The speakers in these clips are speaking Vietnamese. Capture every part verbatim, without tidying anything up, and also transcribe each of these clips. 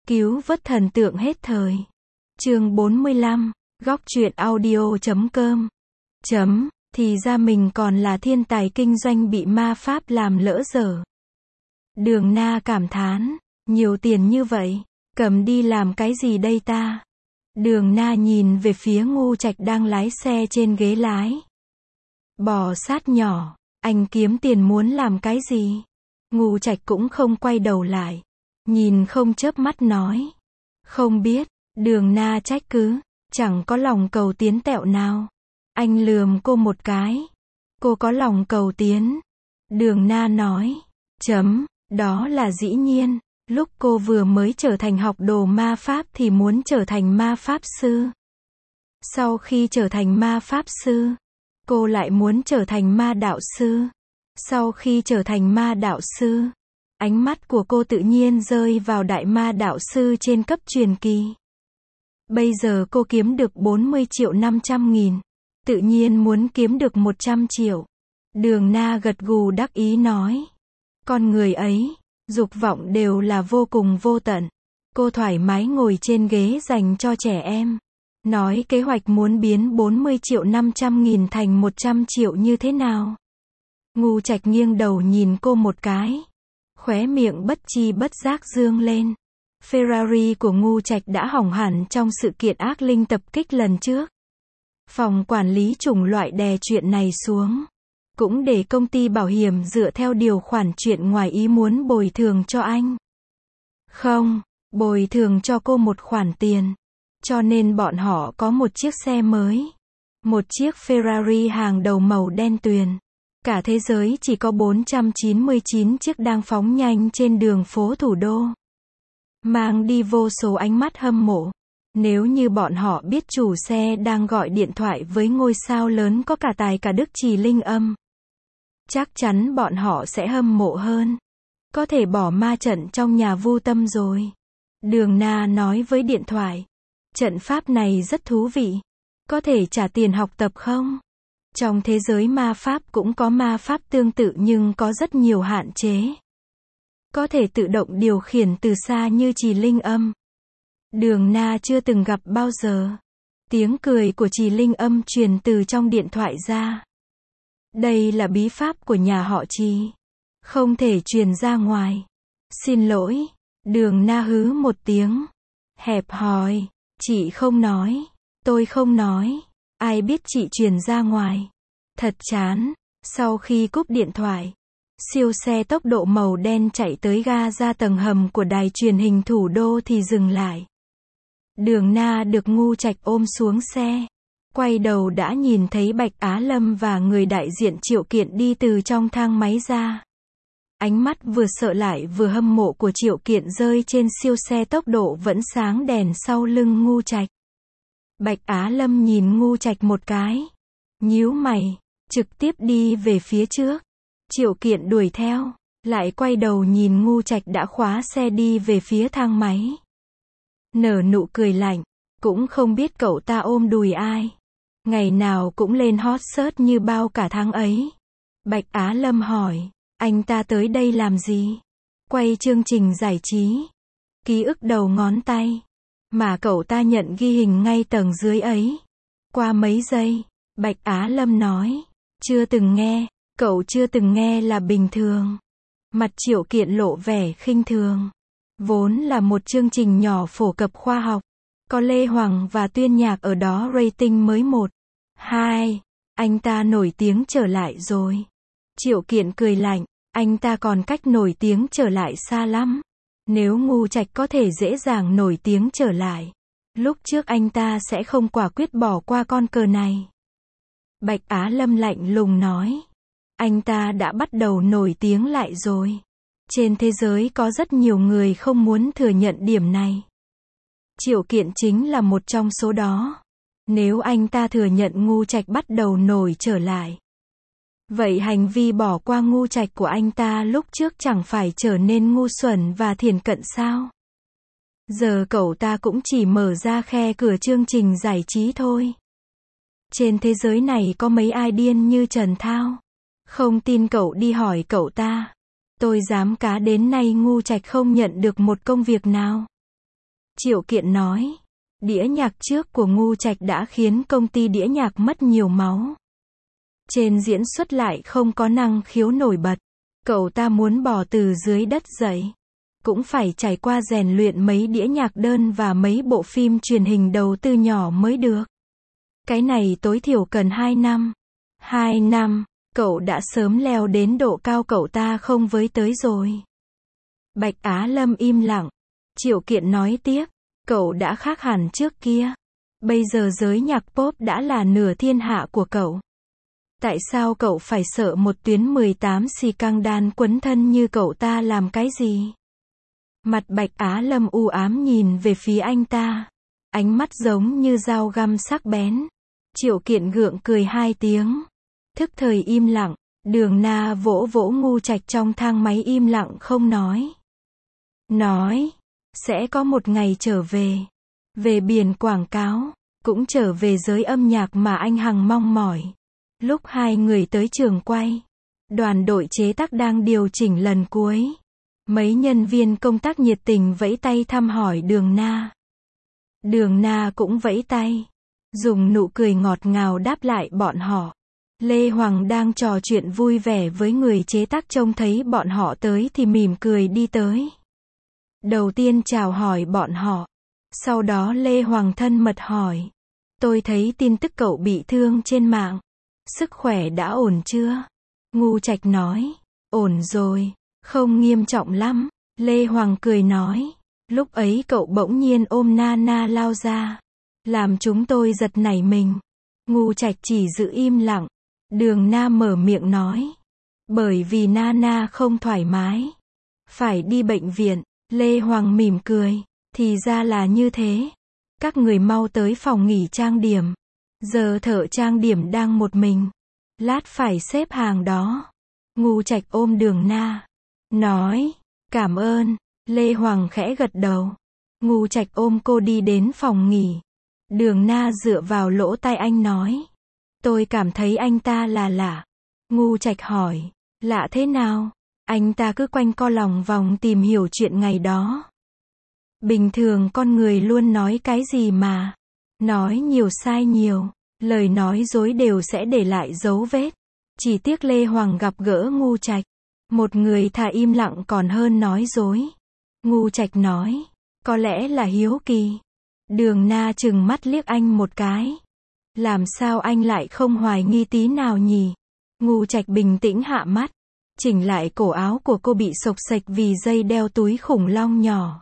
Cứu vớt thần tượng hết thời. Chương bốn mươi lăm, góc truyện audio chấm com. Chấm, thì ra mình còn là thiên tài kinh doanh bị ma pháp làm lỡ dở. Đường Na cảm thán, nhiều tiền như vậy, cầm đi làm cái gì đây ta? Đường Na nhìn về phía Ngu Trạch đang lái xe trên ghế lái. Bò sát nhỏ, anh kiếm tiền muốn làm cái gì? Ngu Trạch cũng không quay đầu lại, nhìn không chớp mắt nói. Không biết, Đường Na trách cứ, chẳng có lòng cầu tiến tẹo nào. Anh lườm cô một cái. Cô có lòng cầu tiến. Đường Na nói, chấm, đó là dĩ nhiên. Lúc cô vừa mới trở thành học đồ ma pháp thì muốn trở thành ma pháp sư. Sau khi trở thành ma pháp sư, cô lại muốn trở thành ma đạo sư. Sau khi trở thành ma đạo sư, ánh mắt của cô tự nhiên rơi vào đại ma đạo sư trên cấp truyền kỳ. Bây giờ cô kiếm được bốn mươi triệu năm trăm nghìn. Tự nhiên muốn kiếm được một trăm triệu. Đường Na gật gù đắc ý nói. Con người ấy, dục vọng đều là vô cùng vô tận. Cô thoải mái ngồi trên ghế dành cho trẻ em. Nói kế hoạch muốn biến bốn mươi triệu năm trăm nghìn thành một trăm triệu như thế nào? Ngu Trạch nghiêng đầu nhìn cô một cái. Khóe miệng bất chi bất giác dương lên. Ferrari của Ngu Trạch đã hỏng hẳn trong sự kiện ác linh tập kích lần trước. Phòng quản lý chủng loại đè chuyện này xuống. Cũng để công ty bảo hiểm dựa theo điều khoản chuyện ngoài ý muốn bồi thường cho anh. Không, bồi thường cho cô một khoản tiền. Cho nên bọn họ có một chiếc xe mới. Một chiếc Ferrari hàng đầu màu đen tuyền. Cả thế giới chỉ có bốn trăm chín mươi chín chiếc đang phóng nhanh trên đường phố thủ đô. Mang đi vô số ánh mắt hâm mộ. Nếu như bọn họ biết chủ xe đang gọi điện thoại với ngôi sao lớn có cả tài cả đức Trì Linh Âm, chắc chắn bọn họ sẽ hâm mộ hơn. Có thể bỏ ma trận trong nhà Vu Tâm rồi. Đường Na nói với điện thoại. Trận pháp này rất thú vị. Có thể trả tiền học tập không? Trong thế giới ma pháp cũng có ma pháp tương tự nhưng có rất nhiều hạn chế. Có thể tự động điều khiển từ xa như Trì Linh Âm. Đường Na chưa từng gặp bao giờ. Tiếng cười của Trì Linh Âm truyền từ trong điện thoại ra. Đây là bí pháp của nhà họ Trì. Không thể truyền ra ngoài. Xin lỗi. Đường Na hứ một tiếng. Hẹp hòi. Chị không nói. Tôi không nói. Ai biết chị truyền ra ngoài. Thật chán. Sau khi cúp điện thoại, siêu xe tốc độ màu đen chạy tới ga ra tầng hầm của đài truyền hình thủ đô thì dừng lại. Đường Na được Ngu Trạch ôm xuống xe. Quay đầu đã nhìn thấy Bạch Á Lâm và người đại diện Triệu Kiện đi từ trong thang máy ra. Ánh mắt vừa sợ lại vừa hâm mộ của Triệu Kiện rơi trên siêu xe tốc độ vẫn sáng đèn sau lưng Ngu Trạch. Bạch Á Lâm nhìn Ngu Trạch một cái. Nhíu mày, trực tiếp đi về phía trước. Triệu Kiện đuổi theo, lại quay đầu nhìn Ngu Trạch đã khóa xe đi về phía thang máy. Nở nụ cười lạnh, cũng không biết cậu ta ôm đùi ai. Ngày nào cũng lên hot search như bao cả tháng ấy. Bạch Á Lâm hỏi, anh ta tới đây làm gì? Quay chương trình giải trí. Ký ức đầu ngón tay. Mà cậu ta nhận ghi hình ngay tầng dưới ấy. Qua mấy giây, Bạch Á Lâm nói, chưa từng nghe, cậu chưa từng nghe là bình thường. Mặt Triệu Kiện lộ vẻ khinh thường. Vốn là một chương trình nhỏ phổ cập khoa học. Có Lê Hoàng và Tuyên Nhạc ở đó rating mới một. Hai. Anh ta nổi tiếng trở lại rồi. Triệu Kiện cười lạnh. Anh ta còn cách nổi tiếng trở lại xa lắm. Nếu Ngu Trạch có thể dễ dàng nổi tiếng trở lại, lúc trước anh ta sẽ không quả quyết bỏ qua con cờ này. Bạch Á Lâm lạnh lùng nói. Anh ta đã bắt đầu nổi tiếng lại rồi. Trên thế giới có rất nhiều người không muốn thừa nhận điểm này. Triệu Kiện chính là một trong số đó. Nếu anh ta thừa nhận Ngu Trạch bắt đầu nổi trở lại, vậy hành vi bỏ qua Ngu Trạch của anh ta lúc trước chẳng phải trở nên ngu xuẩn và thiển cận sao? Giờ cậu ta cũng chỉ mở ra khe cửa chương trình giải trí thôi. Trên thế giới này có mấy ai điên như Trần Thao? Không tin cậu đi hỏi cậu ta. Tôi dám cá đến nay Ngu Trạch không nhận được một công việc nào. Triệu Kiện nói. Đĩa nhạc trước của Ngu Trạch đã khiến công ty đĩa nhạc mất nhiều máu. Trên diễn xuất lại không có năng khiếu nổi bật. Cậu ta muốn bò từ dưới đất dậy, cũng phải trải qua rèn luyện mấy đĩa nhạc đơn và mấy bộ phim truyền hình đầu tư nhỏ mới được. Cái này tối thiểu cần hai năm. Hai năm, cậu đã sớm leo đến độ cao cậu ta không với tới rồi. Bạch Á Lâm im lặng. Triệu Kiện nói tiếp. Cậu đã khác hẳn trước kia. Bây giờ giới nhạc pop đã là nửa thiên hạ của cậu. Tại sao cậu phải sợ một tuyến mười tám xì căng đan quấn thân như cậu ta làm cái gì? Mặt Bạch Á Lâm u ám nhìn về phía anh ta. Ánh mắt giống như dao găm sắc bén. Triệu Kiện gượng cười hai tiếng. Thức thời im lặng. Đường Na vỗ vỗ Ngu Trạch trong thang máy im lặng không nói. Nói. Sẽ có một ngày trở về. Về biển quảng cáo. Cũng trở về giới âm nhạc mà anh hằng mong mỏi. Lúc hai người tới trường quay, đoàn đội chế tác đang điều chỉnh lần cuối. Mấy nhân viên công tác nhiệt tình vẫy tay thăm hỏi Đường Na. Đường Na cũng vẫy tay, dùng nụ cười ngọt ngào đáp lại bọn họ. Lê Hoàng đang trò chuyện vui vẻ với người chế tác trông thấy bọn họ tới thì mỉm cười đi tới. Đầu tiên chào hỏi bọn họ. Sau đó Lê Hoàng thân mật hỏi. Tôi thấy tin tức cậu bị thương trên mạng. Sức khỏe đã ổn chưa? Ngu Trạch nói. Ổn rồi, không nghiêm trọng lắm. Lê Hoàng cười nói. Lúc ấy cậu bỗng nhiên ôm Nana lao ra. Làm chúng tôi giật nảy mình. Ngu Trạch chỉ giữ im lặng. Đường Na mở miệng nói. Bởi vì Nana không thoải mái. Phải đi bệnh viện. Lê Hoàng mỉm cười. Thì ra là như thế. Các người mau tới phòng nghỉ trang điểm. Giờ thợ trang điểm đang một mình. Lát phải xếp hàng đó. Ngu Trạch ôm Đường Na. Nói. Cảm ơn. Lê Hoàng khẽ gật đầu. Ngu Trạch ôm cô đi đến phòng nghỉ. Đường Na dựa vào lỗ tai anh nói. Tôi cảm thấy anh ta là lạ. Ngu Trạch hỏi. Lạ thế nào? Anh ta cứ quanh co lòng vòng tìm hiểu chuyện ngày đó. Bình thường con người luôn nói cái gì mà. Nói nhiều sai nhiều. Lời nói dối đều sẽ để lại dấu vết. Chỉ tiếc Lê Hoàng gặp gỡ Ngu Trạch. Một người thà im lặng còn hơn nói dối. Ngu Trạch nói. Có lẽ là hiếu kỳ. Đường Na trừng mắt liếc anh một cái. Làm sao anh lại không hoài nghi tí nào nhỉ? Ngu Trạch bình tĩnh hạ mắt. Chỉnh lại cổ áo của cô bị xộc xệch vì dây đeo túi khủng long nhỏ.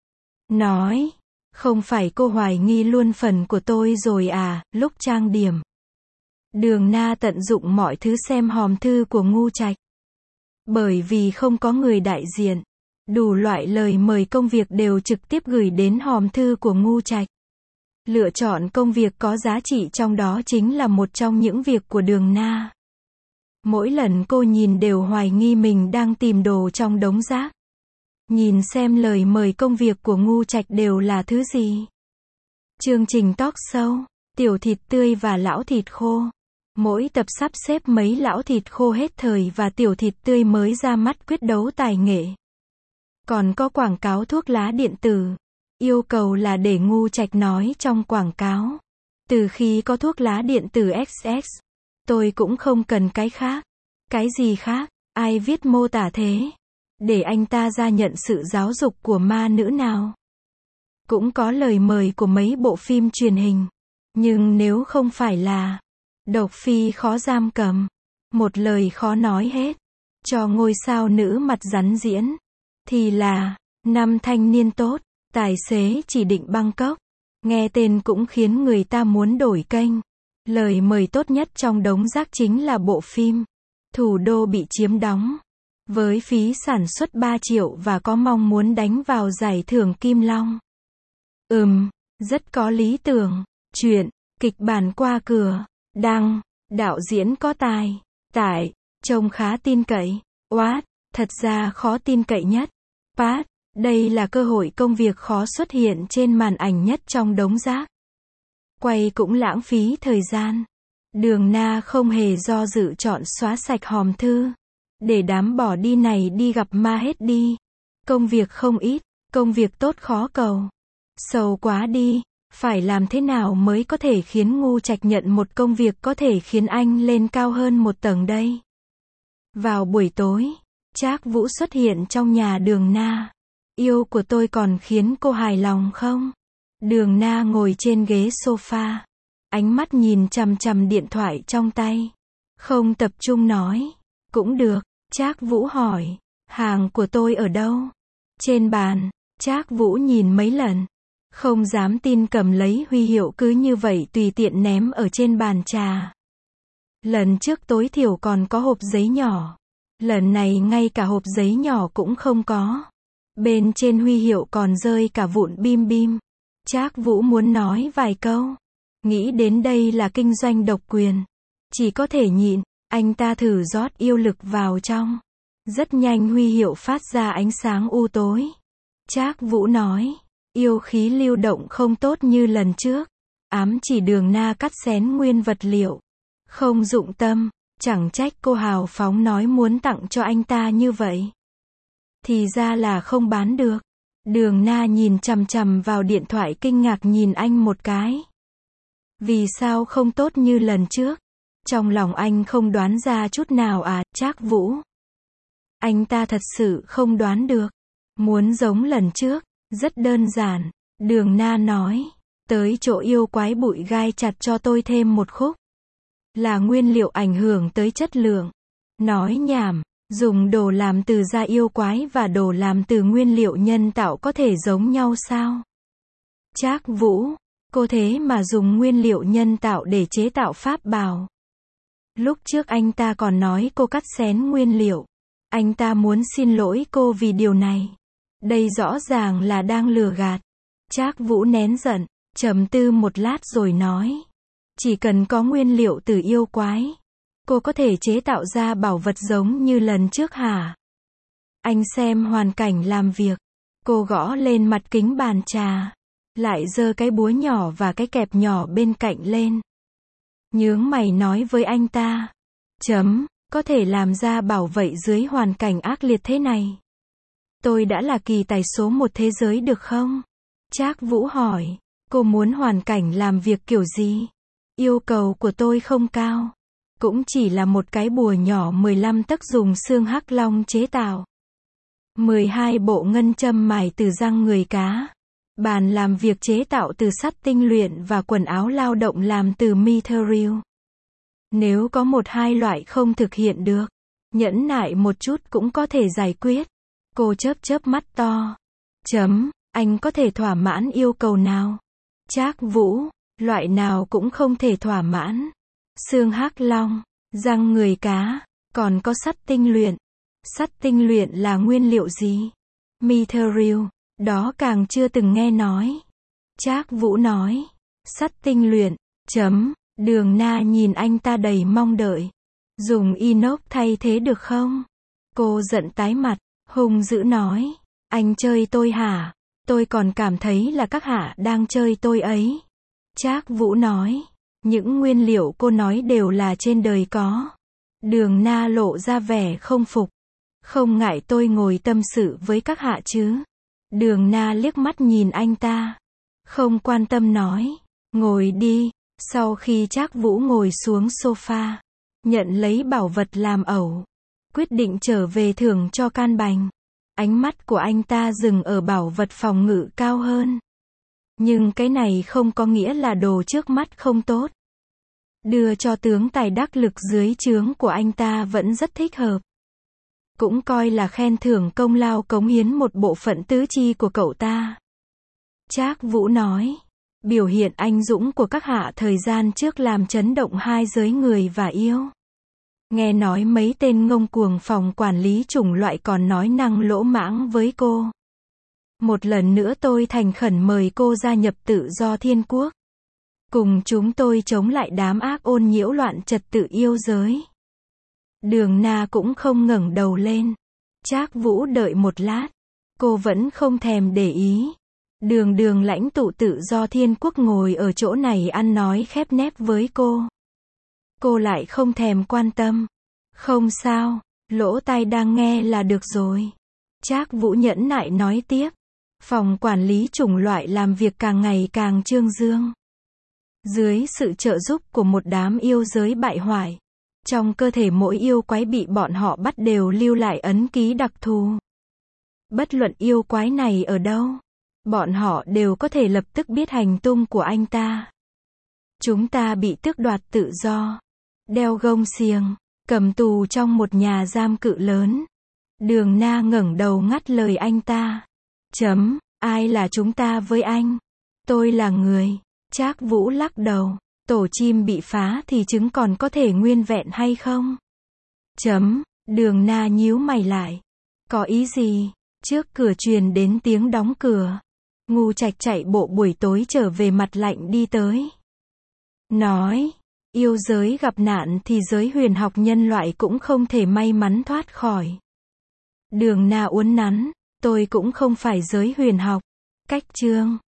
Nói. Không phải cô hoài nghi luôn phần của tôi rồi à, lúc trang điểm. Đường Na tận dụng mọi thứ xem hòm thư của Ngu Trạch. Bởi vì không có người đại diện, đủ loại lời mời công việc đều trực tiếp gửi đến hòm thư của Ngu Trạch. Lựa chọn công việc có giá trị trong đó chính là một trong những việc của Đường Na. Mỗi lần cô nhìn đều hoài nghi mình đang tìm đồ trong đống rác. Nhìn xem lời mời công việc của Ngu Trạch đều là thứ gì. Chương trình talk show, tiểu thịt tươi và lão thịt khô. Mỗi tập sắp xếp mấy lão thịt khô hết thời và tiểu thịt tươi mới ra mắt quyết đấu tài nghệ. Còn có quảng cáo thuốc lá điện tử. Yêu cầu là để Ngu Trạch nói trong quảng cáo. Từ khi có thuốc lá điện tử ích ích, tôi cũng không cần cái khác. Cái gì khác? Ai viết mô tả thế? Để anh ta ra nhận sự giáo dục của ma nữ nào? Cũng có lời mời của mấy bộ phim truyền hình. Nhưng nếu không phải là độc phi khó giam cầm, một lời khó nói hết, cho ngôi sao nữ mặt rắn diễn, thì là năm thanh niên tốt, tài xế chỉ định Bangkok. Nghe tên cũng khiến người ta muốn đổi kênh. Lời mời tốt nhất trong đống rác chính là bộ phim Thủ đô bị chiếm đóng. Với phí sản xuất ba triệu và có mong muốn đánh vào giải thưởng Kim Long. Ừm, rất có lý tưởng. Chuyện, kịch bản qua cửa. Đăng, đạo diễn có tài. Tải, trông khá tin cậy. What, thật ra khó tin cậy nhất. Pat, đây là cơ hội công việc khó xuất hiện trên màn ảnh nhất trong đống rác. Quay cũng lãng phí thời gian. Đường Na không hề do dự chọn xóa sạch hòm thư. Để đám bỏ đi này đi gặp ma hết đi. Công việc không ít, công việc tốt khó cầu. Sâu quá đi. Phải làm thế nào mới có thể khiến Ngu Trạch nhận một công việc có thể khiến anh lên cao hơn một tầng đây? Vào buổi tối, Trác Vũ xuất hiện trong nhà Đường Na. Yêu của tôi còn khiến cô hài lòng không? Đường Na ngồi trên ghế sofa. Ánh mắt nhìn chằm chằm điện thoại trong tay. Không tập trung nói. Cũng được. Trác Vũ hỏi. Hàng của tôi ở đâu? Trên bàn. Trác Vũ nhìn mấy lần. Không dám tin cầm lấy huy hiệu cứ như vậy tùy tiện ném ở trên bàn trà. Lần trước tối thiểu còn có hộp giấy nhỏ. Lần này ngay cả hộp giấy nhỏ cũng không có. Bên trên huy hiệu còn rơi cả vụn bim bim. Trác Vũ muốn nói vài câu. Nghĩ đến đây là kinh doanh độc quyền. Chỉ có thể nhịn. Anh ta thử rót yêu lực vào trong. Rất nhanh huy hiệu phát ra ánh sáng u tối. Trác Vũ nói. Yêu khí lưu động không tốt như lần trước. Ám chỉ Đường Na cắt xén nguyên vật liệu. Không dụng tâm. Chẳng trách cô hào phóng nói muốn tặng cho anh ta như vậy. Thì ra là không bán được. Đường Na nhìn chằm chằm vào điện thoại kinh ngạc nhìn anh một cái. Vì sao không tốt như lần trước? Trong lòng anh không đoán ra chút nào à, Trác Vũ. Anh ta thật sự không đoán được. Muốn giống lần trước, rất đơn giản. Đường Na nói, tới chỗ yêu quái bụi gai chặt cho tôi thêm một khúc. Là nguyên liệu ảnh hưởng tới chất lượng. Nói nhảm, dùng đồ làm từ da yêu quái và đồ làm từ nguyên liệu nhân tạo có thể giống nhau sao? Trác Vũ, cô thế mà dùng nguyên liệu nhân tạo để chế tạo pháp bào. Lúc trước anh ta còn nói cô cắt xén nguyên liệu. Anh ta muốn xin lỗi cô vì điều này. Đây rõ ràng là đang lừa gạt. Trác Vũ nén giận, trầm tư một lát rồi nói. Chỉ cần có nguyên liệu từ yêu quái, cô có thể chế tạo ra bảo vật giống như lần trước hả? Anh xem hoàn cảnh làm việc. Cô gõ lên mặt kính bàn trà. Lại giơ cái búa nhỏ và cái kẹp nhỏ bên cạnh lên. Nhướng mày nói với anh ta. Chấm, có thể làm ra bảo vậy dưới hoàn cảnh ác liệt thế này. Tôi đã là kỳ tài số một thế giới được không? Trác Vũ hỏi. Cô muốn hoàn cảnh làm việc kiểu gì? Yêu cầu của tôi không cao. Cũng chỉ là một cái bùa nhỏ mười lăm tấc dùng xương hắc long chế tạo. mười hai bộ ngân châm mài từ răng người cá. Bàn làm việc chế tạo từ sắt tinh luyện và quần áo lao động làm từ mithril. Nếu có một hai loại không thực hiện được, nhẫn nại một chút cũng có thể giải quyết. Cô chớp chớp mắt to. Chấm, anh có thể thỏa mãn yêu cầu nào? Trác Vũ, loại nào cũng không thể thỏa mãn. Xương hắc long, răng người cá, còn có sắt tinh luyện. Sắt tinh luyện là nguyên liệu gì? Mithril, đó càng chưa từng nghe nói. Trác Vũ nói, sắt tinh luyện, chấm, Đường Na nhìn anh ta đầy mong đợi. Dùng inox thay thế được không? Cô giận tái mặt, hung dữ nói, anh chơi tôi hả? Tôi còn cảm thấy là các hạ đang chơi tôi ấy. Trác Vũ nói, những nguyên liệu cô nói đều là trên đời có. Đường Na lộ ra vẻ không phục. Không ngại tôi ngồi tâm sự với các hạ chứ? Đường Na liếc mắt nhìn anh ta. Không quan tâm nói, ngồi đi. Sau khi Trác Vũ ngồi xuống sofa, nhận lấy bảo vật làm ẩu, quyết định trở về thưởng cho Can Bành. Ánh mắt của anh ta dừng ở bảo vật phòng ngự cao hơn. Nhưng cái này không có nghĩa là đồ trước mắt không tốt. Đưa cho tướng tài đắc lực dưới trướng của anh ta vẫn rất thích hợp. Cũng coi là khen thưởng công lao cống hiến một bộ phận tứ chi của cậu ta. Trác Vũ nói, biểu hiện anh dũng của các hạ thời gian trước làm chấn động hai giới người và yêu. Nghe nói mấy tên ngông cuồng phòng quản lý chủng loại còn nói năng lỗ mãng với cô. Một lần nữa tôi thành khẩn mời cô gia nhập Tự Do Thiên Quốc. Cùng chúng tôi chống lại đám ác ôn nhiễu loạn trật tự yêu giới. Đường Na cũng không ngẩng đầu lên. Trác Vũ đợi một lát. Cô vẫn không thèm để ý. Đường đường lãnh tụ Tự Do Thiên Quốc ngồi ở chỗ này ăn nói khép nép với cô. Cô lại không thèm quan tâm. Không sao, lỗ tai đang nghe là được rồi. Trác Vũ nhẫn nại nói tiếp. Phòng quản lý chủng loại làm việc càng ngày càng trương dương. Dưới sự trợ giúp của một đám yêu giới bại hoại, trong cơ thể mỗi yêu quái bị bọn họ bắt đều lưu lại ấn ký đặc thù. Bất luận yêu quái này ở đâu, bọn họ đều có thể lập tức biết hành tung của anh ta. Chúng ta bị tước đoạt tự do, đeo gông xiềng, cầm tù trong một nhà giam cự lớn. Đường Na ngẩng đầu ngắt lời anh ta. Chấm, ai là chúng ta với anh? Tôi là người. Trác Vũ lắc đầu. Tổ chim bị phá thì trứng còn có thể nguyên vẹn hay không? Chấm, Đường Na nhíu mày lại. Có ý gì? Trước cửa truyền đến tiếng đóng cửa. Ngu Trạch chạy bộ buổi tối trở về mặt lạnh đi tới. Nói, yêu giới gặp nạn thì giới huyền học nhân loại cũng không thể may mắn thoát khỏi. Đường Na uốn nắn, tôi cũng không phải giới huyền học. Cách chương